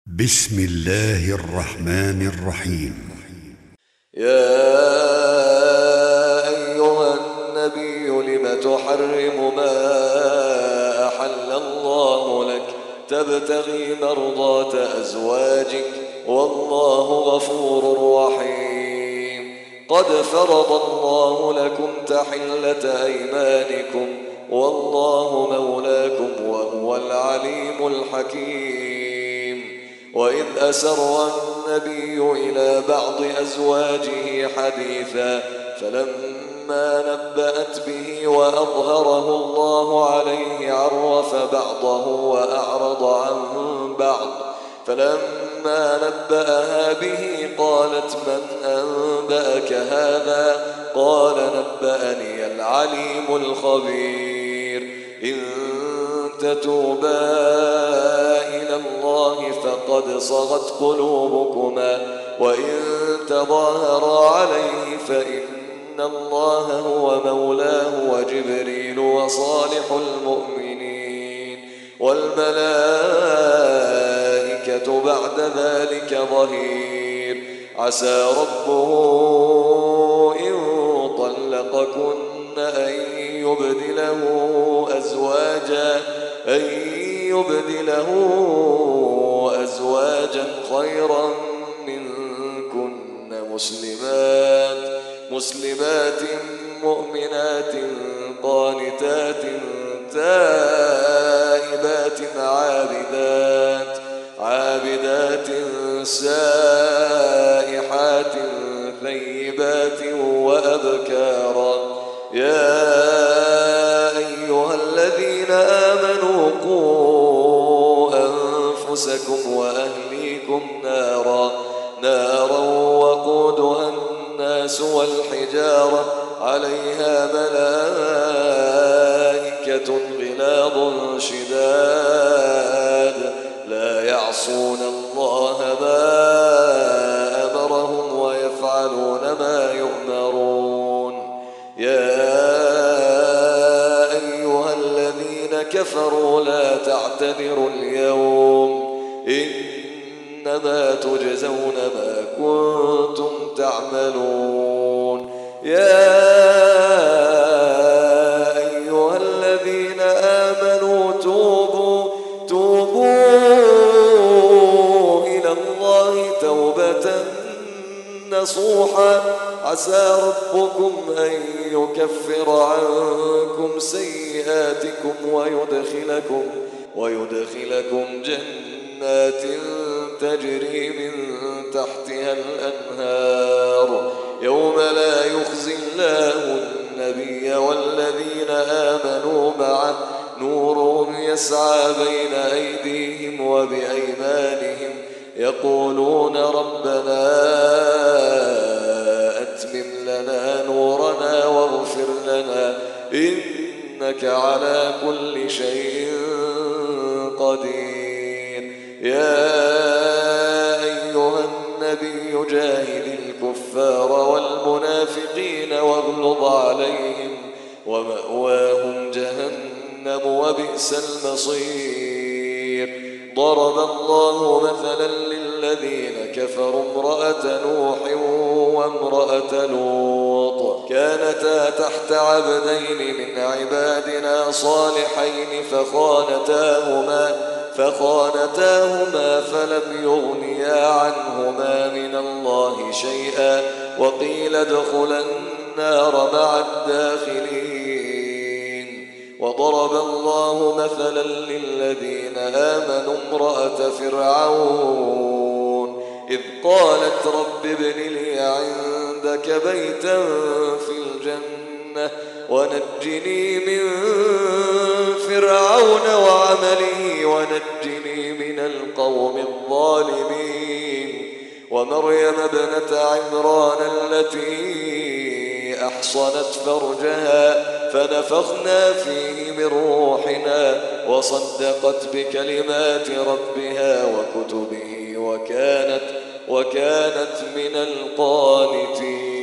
بسم الله الرحمن الرحيم. يا أيها النبي لم تحرم ما أحل الله لك تبتغي مرضات أزواجك والله غفور رحيم. قد فرض الله لكم تحلة أيمانكم والله مولاكم وهو العليم الحكيم. وإذ أسر النبي إلى بعض أزواجه حديثا فلما نبأت به وأظهره الله عليه عرف بعضه وأعرض عن بعض. فلما نبأها به قالت من أنبأك هذا؟ قال نبأني العليم الخبير. إن تتوبا إلى الله فقد صغت قلوبكما وإن تظاهرا عليه فإن الله هو مولاه وجبريل وصالح المؤمنين والملائكة بعد ذلك ظهير. عسى ربه إن طلقكن أن يبدله أزواجا خيرا منكن مسلمات مؤمنات قانتات تائبات عابدات سائحات ثيبات وأبكارا. يا أيها الذين آمنوا قوا أنفسكم وأهليكم نارا وقودها الناس والحجارة عليها ملائكة غلاظ شداد لا يعصون الله ما أمرهم ويفعلون ما يؤمرون. يا أيها الذين كفروا لا تعتذروا اليوم إنما تجزون ما كنتم تعملون. يا أيها الذين آمنوا توبوا إلى الله توبة نصوحا عسى ربكم أن يكفر عنكم سيئاتكم ويدخلكم جنات تجري من تحتها الأنهار يوم لا يخزي الله النبي والذين آمنوا معه نورهم يسعى بين أيديهم وبأيمانهم يقولون ربنا أتمم لنا نورنا واغفر لنا إنك على كل شيء قدير. يا أيها النبي جاهد الكفار والمنافقين واغلظ عليهم ومأواهم جهنم وبئس المصير. ضرب الله مثلا للذين كفروا امرأة نوح وامرأة لوط كانتا تحت عبدين من عبادنا صالحين فخانتاهما فلم يغنيا عنهما من الله شيئا وقيل ادخلا النار مع الداخلين. وضرب الله مثلا للذين آمنوا امرأة فرعون إذ قالت رب ابن لي عندك بيتا في الجنة ونجني من فرعون وعمله ونجني من القوم الظالمين. ومريم ابنة عمران التي أحصنت فرجها فنفخنا فيه من روحنا وصدقت بكلمات ربها وكتبه وكانت من القانتين.